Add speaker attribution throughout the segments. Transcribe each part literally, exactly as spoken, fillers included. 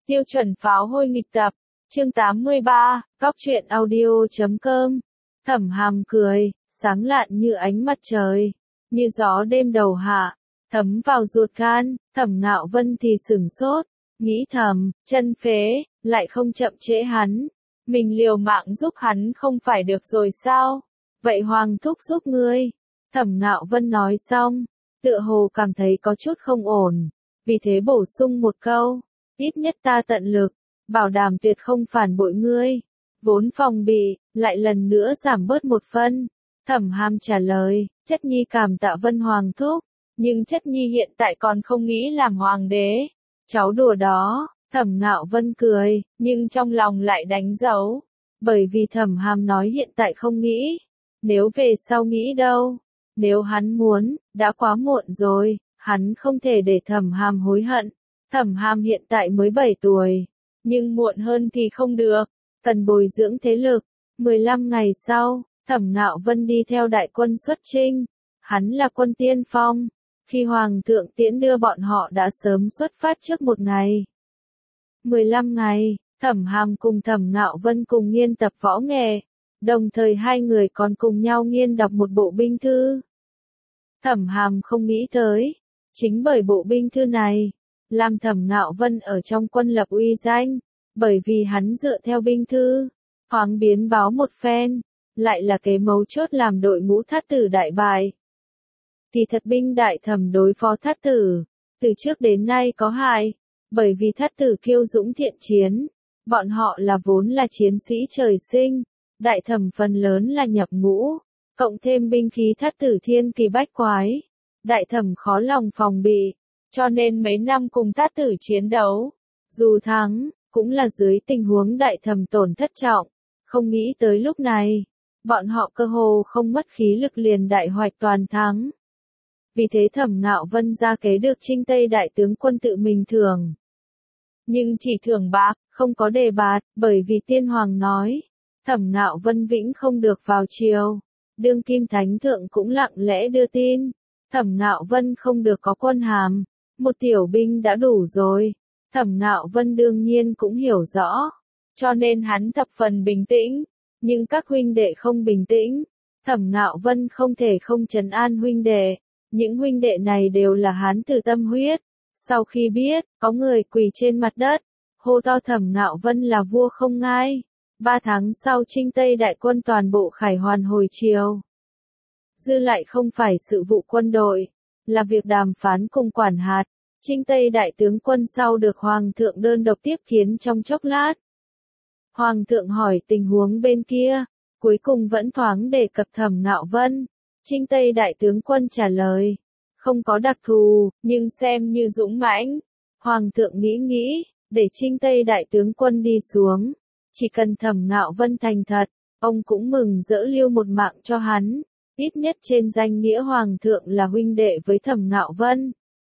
Speaker 1: Tiêu chuẩn pháo hôi nghịch tập, chương tám mươi ba, góc truyện audio chấm com. Thẩm Hàm cười, sáng lạn như ánh mặt trời, như gió đêm đầu hạ, thấm vào ruột gan. Thẩm Ngạo Vân thì sửng sốt, nghĩ thầm, chân phế, lại không chậm trễ hắn. Mình liều mạng giúp hắn không phải được rồi sao? Vậy Hoàng thúc giúp ngươi. Thẩm Ngạo Vân nói xong, tựa hồ cảm thấy có chút không ổn, vì thế bổ sung một câu, ít nhất ta tận lực, bảo đảm tuyệt không phản bội ngươi. Vốn phòng bị, lại lần nữa giảm bớt một phân. Thẩm Hàm trả lời, chất nhi cảm tạ Vân Hoàng thúc, nhưng chất nhi hiện tại còn không nghĩ làm hoàng đế. Cháu đùa đó. Thẩm Ngạo Vân cười, nhưng trong lòng lại đánh dấu, bởi vì Thẩm Hàm nói hiện tại không nghĩ, nếu về sau nghĩ đâu, nếu hắn muốn, đã quá muộn rồi, hắn không thể để Thẩm Hàm hối hận. Thẩm Hàm hiện tại mới bảy tuổi, nhưng muộn hơn thì không được, cần bồi dưỡng thế lực. mười lăm ngày sau, Thẩm Ngạo Vân đi theo đại quân xuất chinh, hắn là quân tiên phong, khi Hoàng thượng tiễn đưa bọn họ đã sớm xuất phát trước một ngày. mười lăm ngày, Thẩm Hàm cùng Thẩm Ngạo Vân cùng nghiên tập võ nghệ, đồng thời hai người còn cùng nhau nghiên đọc một bộ binh thư. Thẩm Hàm không nghĩ tới, chính bởi bộ binh thư này, làm Thẩm Ngạo Vân ở trong quân lập uy danh, bởi vì hắn dựa theo binh thư, thoáng biến báo một phen, lại là cái mấu chốt làm đội ngũ Thát Tử đại bại. Thì thật binh đại thẩm đối phó Thát Tử, từ trước đến nay có hại. Bởi vì Thát Tử kiêu dũng thiện chiến, bọn họ là vốn là chiến sĩ trời sinh, đại thẩm phần lớn là nhập ngũ, cộng thêm binh khí Thát Tử thiên kỳ bách quái, đại thẩm khó lòng phòng bị, cho nên mấy năm cùng Thát Tử chiến đấu, dù thắng, cũng là dưới tình huống đại thẩm tổn thất trọng, không nghĩ tới lúc này, bọn họ cơ hồ không mất khí lực liền đại hoạch toàn thắng. Vì thế Thẩm Ngạo Vân ra kế được Trinh Tây đại tướng quân tự mình thưởng. Nhưng chỉ thưởng bạc, không có đề bạt, bởi vì tiên hoàng nói, Thẩm Ngạo Vân vĩnh không được vào triều. Đương kim thánh thượng cũng lặng lẽ đưa tin, Thẩm Ngạo Vân không được có quân hàm, một tiểu binh đã đủ rồi. Thẩm Ngạo Vân đương nhiên cũng hiểu rõ, cho nên hắn thập phần bình tĩnh, nhưng các huynh đệ không bình tĩnh. Thẩm Ngạo Vân không thể không trấn an huynh đệ. Những huynh đệ này đều là hán tử tâm huyết. Sau khi biết, có người quỳ trên mặt đất, hô to Thẩm Ngạo Vân là vua không ngai. Ba tháng sau Trinh Tây đại quân toàn bộ khải hoàn hồi triều. Dư lại không phải sự vụ quân đội, là việc đàm phán cùng quản hạt. Trinh Tây đại tướng quân sau được Hoàng thượng đơn độc tiếp kiến trong chốc lát. Hoàng thượng hỏi tình huống bên kia, cuối cùng vẫn thoáng đề cập Thẩm Ngạo Vân. Trinh Tây đại tướng quân trả lời, không có đặc thù, nhưng xem như dũng mãnh. Hoàng thượng nghĩ nghĩ, để Trinh Tây đại tướng quân đi xuống, chỉ cần Thẩm Ngạo Vân thành thật, ông cũng mừng rỡ lưu một mạng cho hắn, ít nhất trên danh nghĩa Hoàng thượng là huynh đệ với Thẩm Ngạo Vân.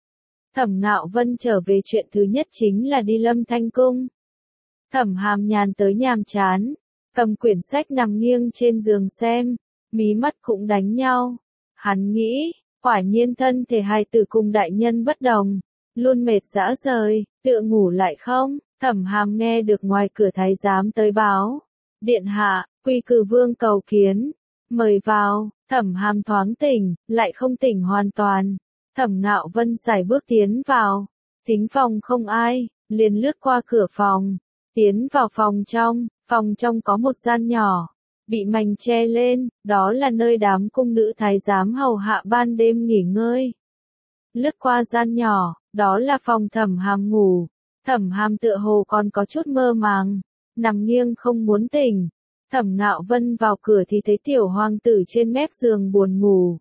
Speaker 1: Thẩm Ngạo Vân trở về chuyện thứ nhất chính là đi Lâm Thanh Cung. Thẩm Hàm nhàn tới nhàm chán, cầm quyển sách nằm nghiêng trên giường xem. Mí mắt cũng đánh nhau. Hắn nghĩ, quả nhiên thân thể hài tử cùng đại nhân bất đồng, luôn mệt rã rời, tựa ngủ lại không. Thẩm Hàm nghe được ngoài cửa thái giám tới báo, điện hạ, Quy Cử Vương cầu kiến, mời vào. Thẩm Hàm thoáng tỉnh, lại không tỉnh hoàn toàn. Thẩm Ngạo Vân sải bước tiến vào, thính phòng không ai, liền lướt qua cửa phòng, tiến vào phòng trong. Phòng trong có một gian nhỏ, bị mành che lên, đó là nơi đám cung nữ thái giám hầu hạ ban đêm nghỉ ngơi. Lướt qua gian nhỏ, đó là phòng Thẩm Hàm ngủ. Thẩm Hàm tựa hồ còn có chút mơ màng, nằm nghiêng không muốn tỉnh. Thẩm Ngạo Vân vào cửa thì thấy tiểu hoàng tử trên mép giường buồn ngủ.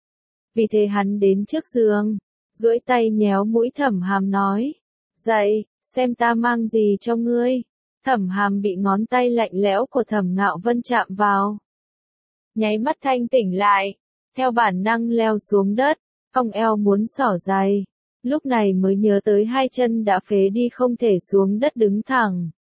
Speaker 1: Vì thế hắn đến trước giường, duỗi tay nhéo mũi Thẩm Hàm nói, dậy, xem ta mang gì cho ngươi. Thẩm Hàm bị ngón tay lạnh lẽo của Thẩm Ngạo Vân chạm vào. Nháy mắt thanh tỉnh lại, theo bản năng leo xuống đất, cong eo muốn xỏ giày. Lúc này mới nhớ tới hai chân đã phế đi không thể xuống đất đứng thẳng.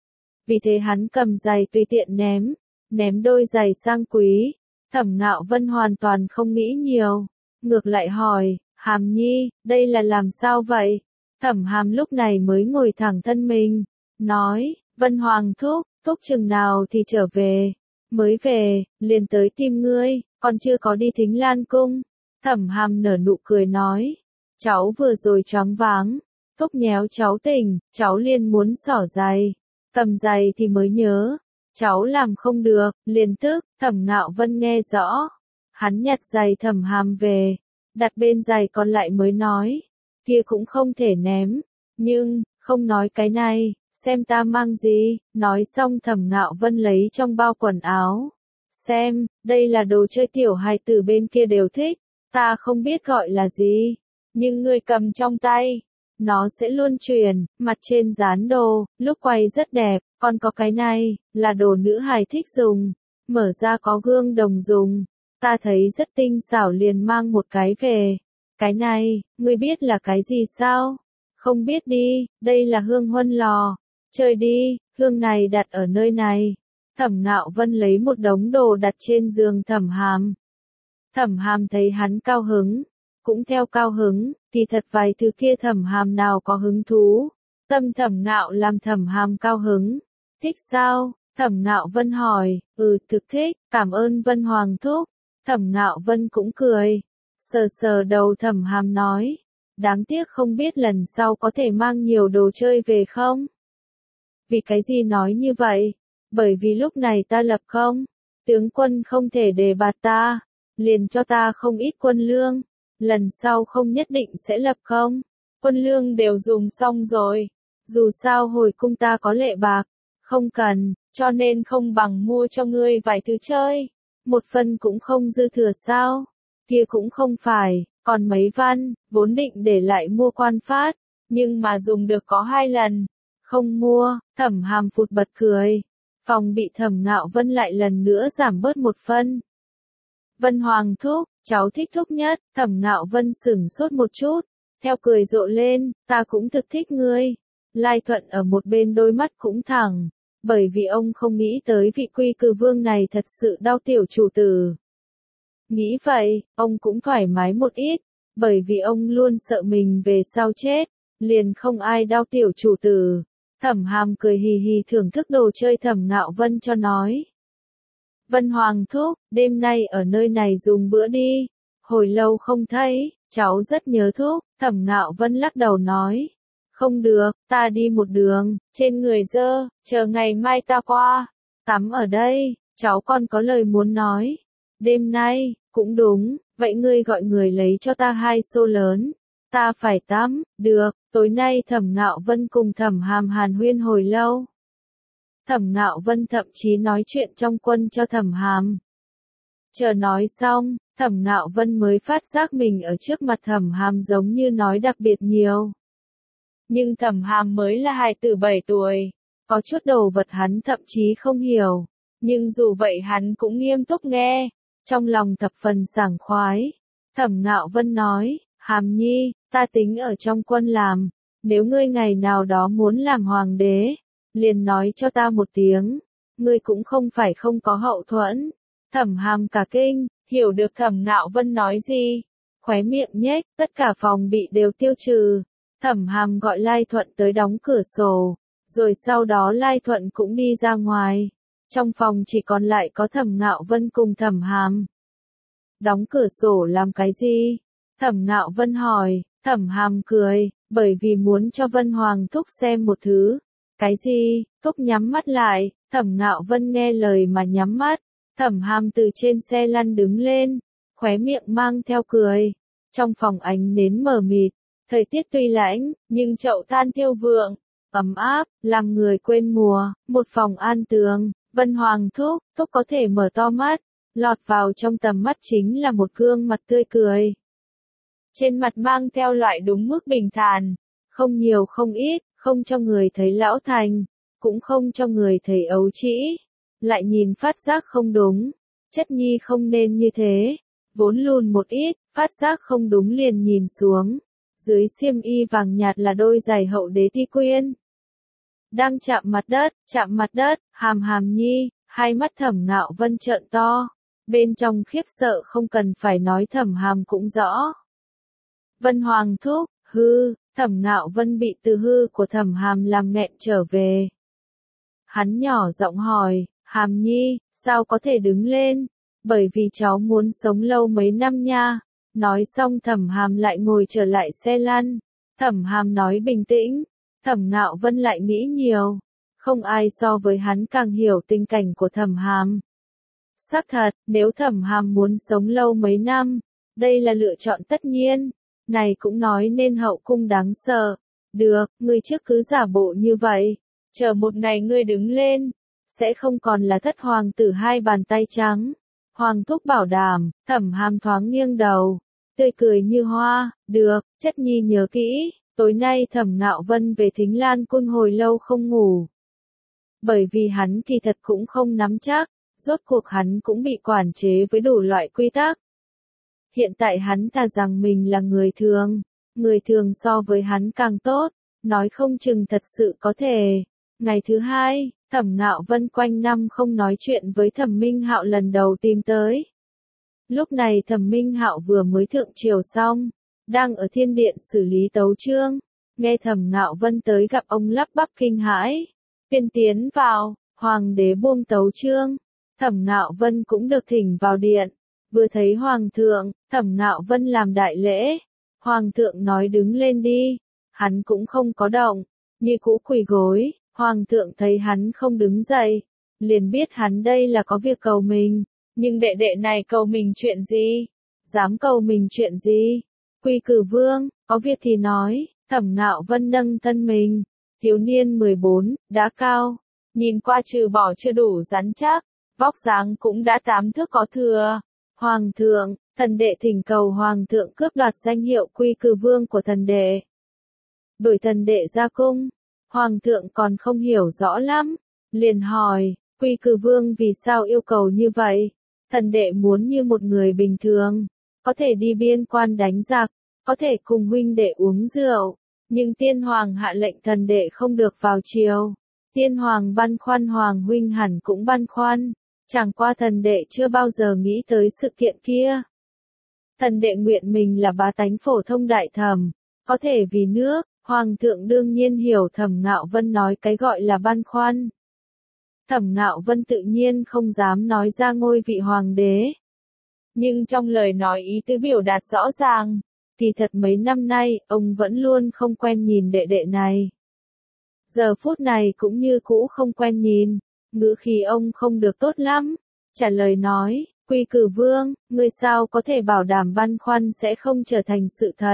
Speaker 1: Vì thế hắn cầm giày tùy tiện ném, ném đôi giày sang Quý. Thẩm Ngạo Vân hoàn toàn không nghĩ nhiều, ngược lại hỏi, Hàm Nhi, đây là làm sao vậy? Thẩm Hàm lúc này mới ngồi thẳng thân mình, nói, Vân Hoàng thúc, thúc chừng nào thì trở về, mới về, liền tới tìm ngươi, còn chưa có đi Thính Lan cung. Thẩm Hàm nở nụ cười nói, cháu vừa rồi choáng váng, thúc nhéo cháu tỉnh, cháu liền muốn xỏ giày, tầm giày thì mới nhớ, cháu làm không được, liền tức. Thẩm Ngạo Vân nghe rõ, hắn nhặt giày Thẩm Hàm về, đặt bên giày còn lại mới nói, kia cũng không thể ném, nhưng, không nói cái này, xem ta mang gì. Nói xong Thẩm Ngạo Vân lấy trong bao quần áo, xem, đây là đồ chơi tiểu hài tử bên kia đều thích, ta không biết gọi là gì, nhưng ngươi cầm trong tay, nó sẽ luôn chuyển, mặt trên dán đồ, lúc quay rất đẹp, còn có cái này, là đồ nữ hài thích dùng, mở ra có gương đồng dùng, ta thấy rất tinh xảo liền mang một cái về. Cái này, ngươi biết là cái gì sao? Không biết đi, đây là hương huân lò, chơi đi, hương này đặt ở nơi này. Thẩm Ngạo Vân lấy một đống đồ đặt trên giường Thẩm Hàm. Thẩm Hàm thấy hắn cao hứng, cũng theo cao hứng, thì thật vài thứ kia Thẩm Hàm nào có hứng thú. Tâm Thẩm Ngạo làm Thẩm Hàm cao hứng. Thích sao? Thẩm Ngạo Vân hỏi, ừ thực thích, cảm ơn Vân Hoàng thúc. Thẩm Ngạo Vân cũng cười, sờ sờ đầu Thẩm Hàm nói, đáng tiếc không biết lần sau có thể mang nhiều đồ chơi về không? Vì cái gì nói như vậy? Bởi vì lúc này ta lập không, tướng quân không thể đề bạt ta, liền cho ta không ít quân lương, lần sau không nhất định sẽ lập không, quân lương đều dùng xong rồi, dù sao hồi cung ta có lệ bạc, không cần, cho nên không bằng mua cho ngươi vài thứ chơi, một phần cũng không dư thừa sao, kia cũng không phải, còn mấy văn, vốn định để lại mua quan phát, nhưng mà dùng được có hai lần, không mua. Thẩm Hàm phụt bật cười, phòng bị Thẩm Ngạo Vân lại lần nữa giảm bớt một phân. Vân Hoàng thúc, cháu thích thúc nhất. Thẩm Ngạo Vân sửng sốt một chút, theo cười rộ lên, ta cũng thực thích ngươi. Lai Thuận ở một bên đôi mắt cũng thẳng, bởi vì ông không nghĩ tới vị Quy Cừ Vương này thật sự đau tiểu chủ tử. Nghĩ vậy, ông cũng thoải mái một ít, bởi vì ông luôn sợ mình về sau chết, liền không ai đau tiểu chủ tử. Thẩm Hàm cười hì hì thưởng thức đồ chơi Thẩm Ngạo Vân cho nói. Vân Hoàng thúc, đêm nay ở nơi này dùng bữa đi, hồi lâu không thấy, cháu rất nhớ thúc. Thẩm Ngạo Vân lắc đầu nói, không được, ta đi một đường, trên người dơ, chờ ngày mai ta qua, tắm ở đây, cháu còn có lời muốn nói. Đêm nay, cũng đúng, vậy ngươi gọi người lấy cho ta hai xô lớn. Ta phải tắm, được, tối nay Thẩm Ngạo Vân cùng Thẩm Hàm hàn huyên hồi lâu. Thẩm Ngạo Vân thậm chí nói chuyện trong quân cho Thẩm Hàm. Chờ nói xong, Thẩm Ngạo Vân mới phát giác mình ở trước mặt Thẩm Hàm giống như nói đặc biệt nhiều. Nhưng Thẩm Hàm mới là hài tử bảy tuổi, có chút đồ vật hắn thậm chí không hiểu, nhưng dù vậy hắn cũng nghiêm túc nghe, trong lòng thập phần sảng khoái. Thẩm Ngạo Vân nói, Hàm nhi, ta tính ở trong quân làm, nếu ngươi ngày nào đó muốn làm hoàng đế, liền nói cho ta một tiếng, ngươi cũng không phải không có hậu thuẫn. Thẩm Hàm cả kinh, hiểu được Thẩm Ngạo Vân nói gì, khóe miệng nhếch, tất cả phòng bị đều tiêu trừ. Thẩm Hàm gọi Lai Thuận tới đóng cửa sổ, rồi sau đó Lai Thuận cũng đi ra ngoài. Trong phòng chỉ còn lại có Thẩm Ngạo Vân cùng Thẩm Hàm. Đóng cửa sổ làm cái gì? Thẩm Ngạo Vân hỏi. Thẩm Hàm cười, bởi vì muốn cho Vân Hoàng thúc xem một thứ. Cái gì? Thúc nhắm mắt lại. Thẩm Ngạo Vân nghe lời mà nhắm mắt. Thẩm Hàm từ trên xe lăn đứng lên, khóe miệng mang theo cười. Trong phòng ánh nến mờ mịt, thời tiết tuy lạnh, nhưng chậu than thiêu vượng, ấm áp, làm người quên mùa. Một phòng an tường, Vân Hoàng thúc, thúc có thể mở to mắt, lọt vào trong tầm mắt chính là một gương mặt tươi cười. Trên mặt mang theo loại đúng mức bình thản, không nhiều không ít, không cho người thấy lão thành, cũng không cho người thấy ấu trĩ. Lại nhìn phát giác không đúng, chất nhi không nên như thế, vốn lùn một ít, phát giác không đúng liền nhìn xuống. Dưới xiêm y vàng nhạt là đôi giày hậu đế ti quyên. Đang chạm mặt đất, chạm mặt đất, Hàm Hàm nhi, hai mắt Thẩm Ngạo Vân trợn to, bên trong khiếp sợ không cần phải nói Thẩm Hàm cũng rõ. Vân Hoàng thúc, hư, Thẩm Ngạo Vân bị từ hư của Thẩm Hàm làm nghẹn trở về. Hắn nhỏ giọng hỏi, Hàm Nhi, sao có thể đứng lên? Bởi vì cháu muốn sống lâu mấy năm nha. Nói xong Thẩm Hàm lại ngồi trở lại xe lăn. Thẩm Hàm nói bình tĩnh. Thẩm Ngạo Vân lại nghĩ nhiều. Không ai so với hắn càng hiểu tình cảnh của Thẩm Hàm. Xác thật, nếu Thẩm Hàm muốn sống lâu mấy năm, đây là lựa chọn tất nhiên. Này cũng nói nên hậu cung đáng sợ. Được, ngươi trước cứ giả bộ như vậy. Chờ một ngày ngươi đứng lên, sẽ không còn là thất hoàng tử hai bàn tay trắng. Hoàng thúc bảo đảm. Thẩm Hàm thoáng nghiêng đầu, tươi cười như hoa. Được, chất nhi nhớ kỹ. Tối nay Thẩm Ngạo Vân về Thính Lan Cung hồi lâu không ngủ. Bởi vì hắn kỳ thật cũng không nắm chắc, rốt cuộc hắn cũng bị quản chế với đủ loại quy tắc. Hiện tại hắn thà rằng mình là người thường, người thường so với hắn càng tốt, nói không chừng thật sự có thể. Ngày thứ hai, Thẩm Ngạo Vân quanh năm không nói chuyện với Thẩm Minh Hạo lần đầu tìm tới. Lúc này Thẩm Minh Hạo vừa mới thượng triều xong, đang ở thiên điện xử lý tấu chương, nghe Thẩm Ngạo Vân tới gặp ông lắp bắp kinh hãi. Phiên tiến vào, hoàng đế buông tấu chương, Thẩm Ngạo Vân cũng được thỉnh vào điện. Vừa thấy hoàng thượng, Thẩm Ngạo Vân làm đại lễ. Hoàng thượng nói đứng lên đi, hắn cũng không có động, như cũ quỳ gối. Hoàng thượng thấy hắn không đứng dậy, liền biết hắn đây là có việc cầu mình. Nhưng đệ đệ này cầu mình chuyện gì? Dám cầu mình chuyện gì? Quy cử vương, có việc thì nói. Thẩm Ngạo Vân nâng thân mình, thiếu niên mười bốn, đã cao, nhìn qua trừ bỏ chưa đủ rắn chắc, vóc dáng cũng đã tám thước có thừa. Hoàng thượng, thần đệ thỉnh cầu hoàng thượng cướp đoạt danh hiệu quy cử vương của thần đệ. Đuổi thần đệ ra cung. Hoàng thượng còn không hiểu rõ lắm, liền hỏi, quy cử vương vì sao yêu cầu như vậy? Thần đệ muốn như một người bình thường, có thể đi biên quan đánh giặc, có thể cùng huynh đệ uống rượu, nhưng tiên hoàng hạ lệnh thần đệ không được vào triều. Tiên hoàng băn khoăn, hoàng huynh hẳn cũng băn khoăn, chẳng qua thần đệ chưa bao giờ nghĩ tới sự kiện kia. Thần đệ nguyện mình là bá tánh phổ thông đại thẩm, có thể vì nước. Hoàng thượng đương nhiên hiểu Thẩm Ngạo Vân nói cái gọi là băn khoăn. Thẩm Ngạo Vân tự nhiên không dám nói ra ngôi vị hoàng đế. Nhưng trong lời nói ý tứ biểu đạt rõ ràng, thì thật mấy năm nay, ông vẫn luôn không quen nhìn đệ đệ này. Giờ phút này cũng như cũ không quen nhìn, ngữ khí ông không được tốt lắm. Trả lời nói, quy cử vương, ngươi sao có thể bảo đảm băn khoăn sẽ không trở thành sự thật?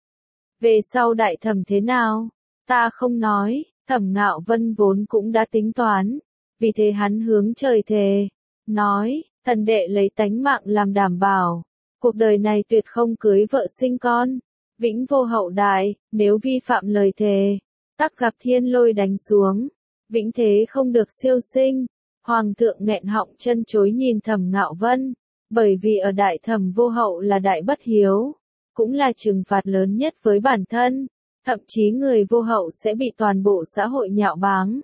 Speaker 1: Về sau đại thẩm thế nào? Ta không nói. Thẩm Ngạo Vân vốn cũng đã tính toán, vì thế hắn hướng trời thề, nói, thần đệ lấy tánh mạng làm đảm bảo, cuộc đời này tuyệt không cưới vợ sinh con, vĩnh vô hậu đại. Nếu vi phạm lời thề, tắc gặp thiên lôi đánh xuống, vĩnh thế không được siêu sinh. Hoàng thượng nghẹn họng chân chối nhìn Thẩm Ngạo Vân, bởi vì ở đại thẩm vô hậu là đại bất hiếu, cũng là trừng phạt lớn nhất với bản thân, thậm chí người vô hậu sẽ bị toàn bộ xã hội nhạo báng.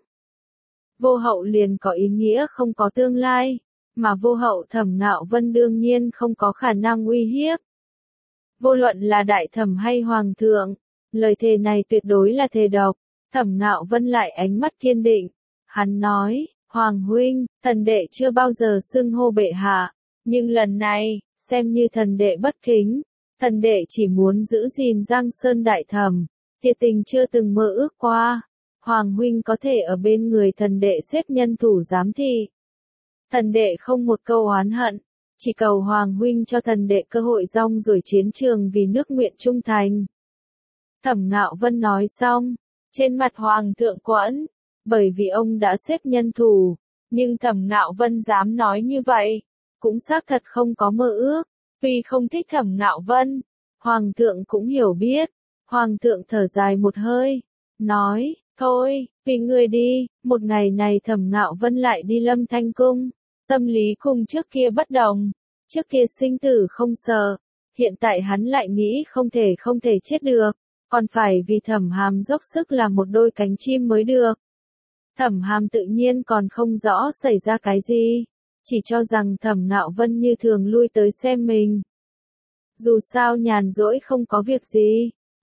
Speaker 1: Vô hậu liền có ý nghĩa không có tương lai, mà vô hậu Thẩm Ngạo Vân đương nhiên không có khả năng uy hiếp. Vô luận là đại thẩm hay hoàng thượng, lời thề này tuyệt đối là thề độc. Thẩm Ngạo Vân lại ánh mắt kiên định, hắn nói, Hoàng huynh, thần đệ chưa bao giờ xưng hô bệ hạ, nhưng lần này, xem như thần đệ bất kính. Thần đệ chỉ muốn giữ gìn Giang Sơn đại thẩm, thiệt tình chưa từng mơ ước qua. Hoàng huynh có thể ở bên người thần đệ xếp nhân thủ giám thị. Thần đệ không một câu oán hận, chỉ cầu Hoàng huynh cho thần đệ cơ hội rong ruổi chiến trường vì nước nguyện trung thành. Thẩm Ngạo Vân nói xong, trên mặt Hoàng thượng quẫn, bởi vì ông đã xếp nhân thủ, nhưng Thẩm Ngạo Vân dám nói như vậy, cũng xác thật không có mơ ước. Tuy không thích Thẩm Ngạo Vân, Hoàng thượng cũng hiểu biết. Hoàng thượng thở dài một hơi, nói, thôi, tùy người đi. Một ngày này Thẩm Ngạo Vân lại đi Lâm Thanh Cung, tâm lý cùng trước kia bất đồng. Trước kia sinh tử không sợ, hiện tại hắn lại nghĩ không thể không thể chết được, còn phải vì Thẩm Hàm dốc sức làm một đôi cánh chim mới được. Thẩm Hàm tự nhiên còn không rõ xảy ra cái gì, chỉ cho rằng Thẩm Ngạo Vân như thường lui tới xem mình. Dù sao nhàn rỗi không có việc gì,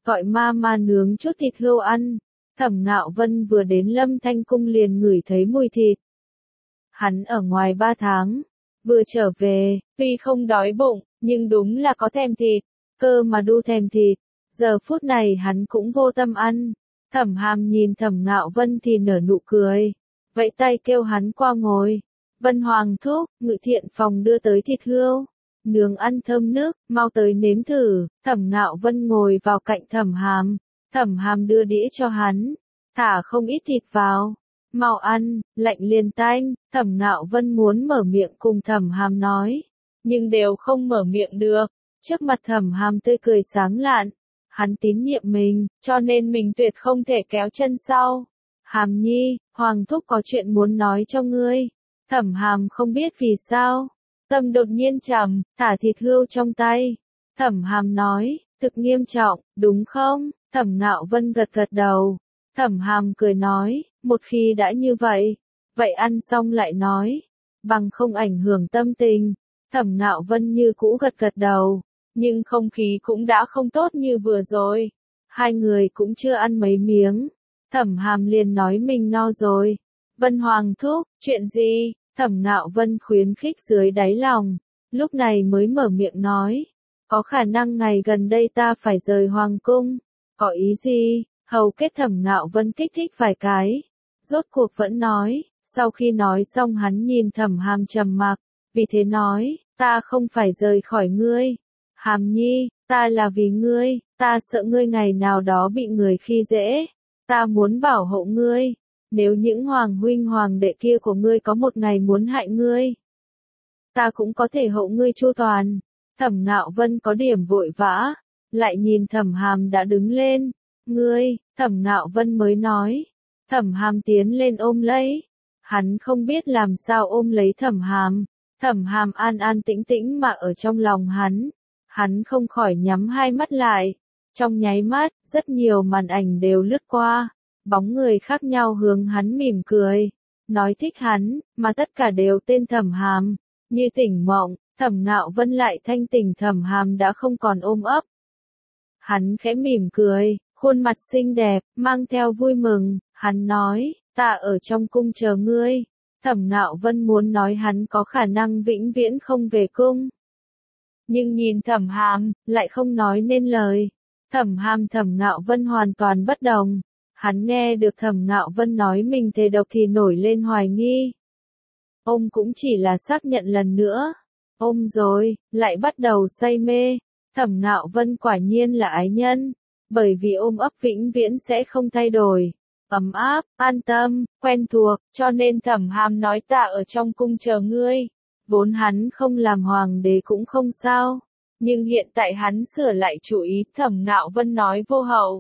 Speaker 1: gọi ma ma nướng chút thịt hươu ăn. Thẩm Ngạo Vân vừa đến Lâm Thanh Cung liền ngửi thấy mùi thịt. Hắn ở ngoài ba tháng, vừa trở về, tuy không đói bụng, nhưng đúng là có thèm thịt, cơ mà đu thèm thịt. Giờ phút này hắn cũng vô tâm ăn. Thẩm Hàm nhìn Thẩm Ngạo Vân thì nở nụ cười, vẫy tay kêu hắn qua ngồi. Vân Hoàng thúc, Ngự Thiện phòng đưa tới thịt hươu, nướng ăn thơm nước, mau tới nếm thử. Thẩm Ngạo Vân ngồi vào cạnh Thẩm Hàm, Thẩm Hàm đưa đĩa cho hắn, thả không ít thịt vào. Mau ăn, lạnh liền tanh. Thẩm Ngạo Vân muốn mở miệng cùng Thẩm Hàm nói, nhưng đều không mở miệng được. Trước mặt Thẩm Hàm tươi cười sáng lạn, hắn tín nhiệm mình, cho nên mình tuyệt không thể kéo chân sau. Hàm nhi, Hoàng thúc có chuyện muốn nói cho ngươi. Thẩm Hàm không biết vì sao, tâm đột nhiên trầm, thả thịt hươu trong tay. Thẩm Hàm nói, thực nghiêm trọng, đúng không? Thẩm Ngạo Vân gật gật đầu. Thẩm Hàm cười nói, một khi đã như vậy, vậy ăn xong lại nói, bằng không ảnh hưởng tâm tình. Thẩm Ngạo Vân như cũ gật gật đầu, nhưng không khí cũng đã không tốt như vừa rồi. Hai người cũng chưa ăn mấy miếng. Thẩm Hàm liền nói mình no rồi. Vân Hoàng thúc, chuyện gì? Thẩm Ngạo Vân khuyến khích dưới đáy lòng, lúc này mới mở miệng nói, có khả năng ngày gần đây ta phải rời Hoàng cung. Có ý gì? Hầu kết Thẩm Ngạo Vân kích thích vài cái, rốt cuộc vẫn nói. Sau khi nói xong hắn nhìn Thẩm Hàm trầm mặc, vì thế nói, ta không phải rời khỏi ngươi. Hàm nhi, ta là vì ngươi, ta sợ ngươi ngày nào đó bị người khi dễ, ta muốn bảo hộ ngươi. Nếu những hoàng huynh hoàng đệ kia của ngươi có một ngày muốn hại ngươi, ta cũng có thể hộ ngươi chu toàn. Thẩm Ngạo Vân có điểm vội vã, lại nhìn Thẩm Hàm đã đứng lên. Ngươi, Thẩm Ngạo Vân mới nói. Thẩm Hàm tiến lên ôm lấy. Hắn không biết làm sao ôm lấy Thẩm Hàm. Thẩm Hàm an an tĩnh tĩnh mà ở trong lòng hắn. Hắn không khỏi nhắm hai mắt lại. Trong nháy mắt, rất nhiều màn ảnh đều lướt qua. Bóng người khác nhau hướng hắn mỉm cười, nói thích hắn, mà tất cả đều tên Thẩm Hàm. Như tỉnh mộng, Thẩm Ngạo Vân lại thanh tỉnh. Thẩm Hàm đã không còn ôm ấp. Hắn khẽ mỉm cười, khuôn mặt xinh đẹp, mang theo vui mừng. Hắn nói, ta ở trong cung chờ ngươi. Thẩm Ngạo Vân muốn nói hắn có khả năng vĩnh viễn không về cung, nhưng nhìn Thẩm Hàm, lại không nói nên lời. Thẩm Hàm Thẩm Ngạo Vân hoàn toàn bất đồng. Hắn nghe được Thẩm Ngạo Vân nói mình thề độc thì nổi lên hoài nghi. Ôm cũng chỉ là xác nhận lần nữa. Ôm rồi, lại bắt đầu say mê. Thẩm Ngạo Vân quả nhiên là ái nhân, bởi vì ôm ấp vĩnh viễn sẽ không thay đổi. Ấm áp, an tâm, quen thuộc, cho nên Thẩm Hàm nói ta ở trong cung chờ ngươi. Vốn hắn không làm hoàng đế cũng không sao, nhưng hiện tại hắn sửa lại chủ ý. Thẩm Ngạo Vân nói vô hậu,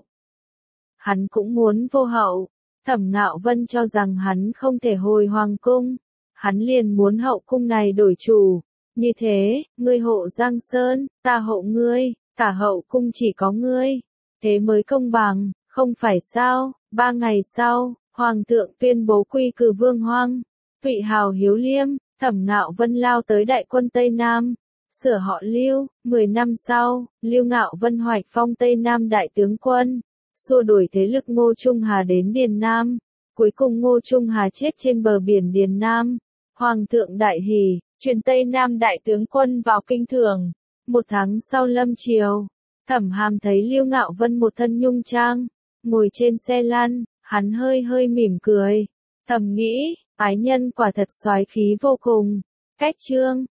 Speaker 1: hắn cũng muốn vô hậu. Thẩm Ngạo Vân cho rằng hắn không thể hồi hoàng cung, hắn liền muốn hậu cung này đổi chủ. Như thế, ngươi hộ Giang Sơn, ta hộ ngươi, cả hậu cung chỉ có ngươi, thế mới công bằng, không phải sao? Ba ngày sau, hoàng thượng tuyên bố quy cử vương hoang, Thụy Hào Hiếu Liêm. Thẩm Ngạo Vân lao tới đại quân Tây Nam, sửa họ Lưu. Mười năm sau, Lưu Ngạo Vân hoạch phong Tây Nam đại tướng quân, xua đuổi thế lực Ngô Trung Hà đến Điền Nam. Cuối cùng Ngô Trung Hà chết trên bờ biển Điền Nam. Hoàng thượng đại hỉ, truyền Tây Nam đại tướng quân vào kinh thường. Một tháng sau lâm triều, Thẩm Hàm thấy Lưu Ngạo Vân một thân nhung trang, ngồi trên xe lăn, hắn hơi hơi mỉm cười, thầm nghĩ, ái nhân quả thật soái khí vô cùng. Cách chương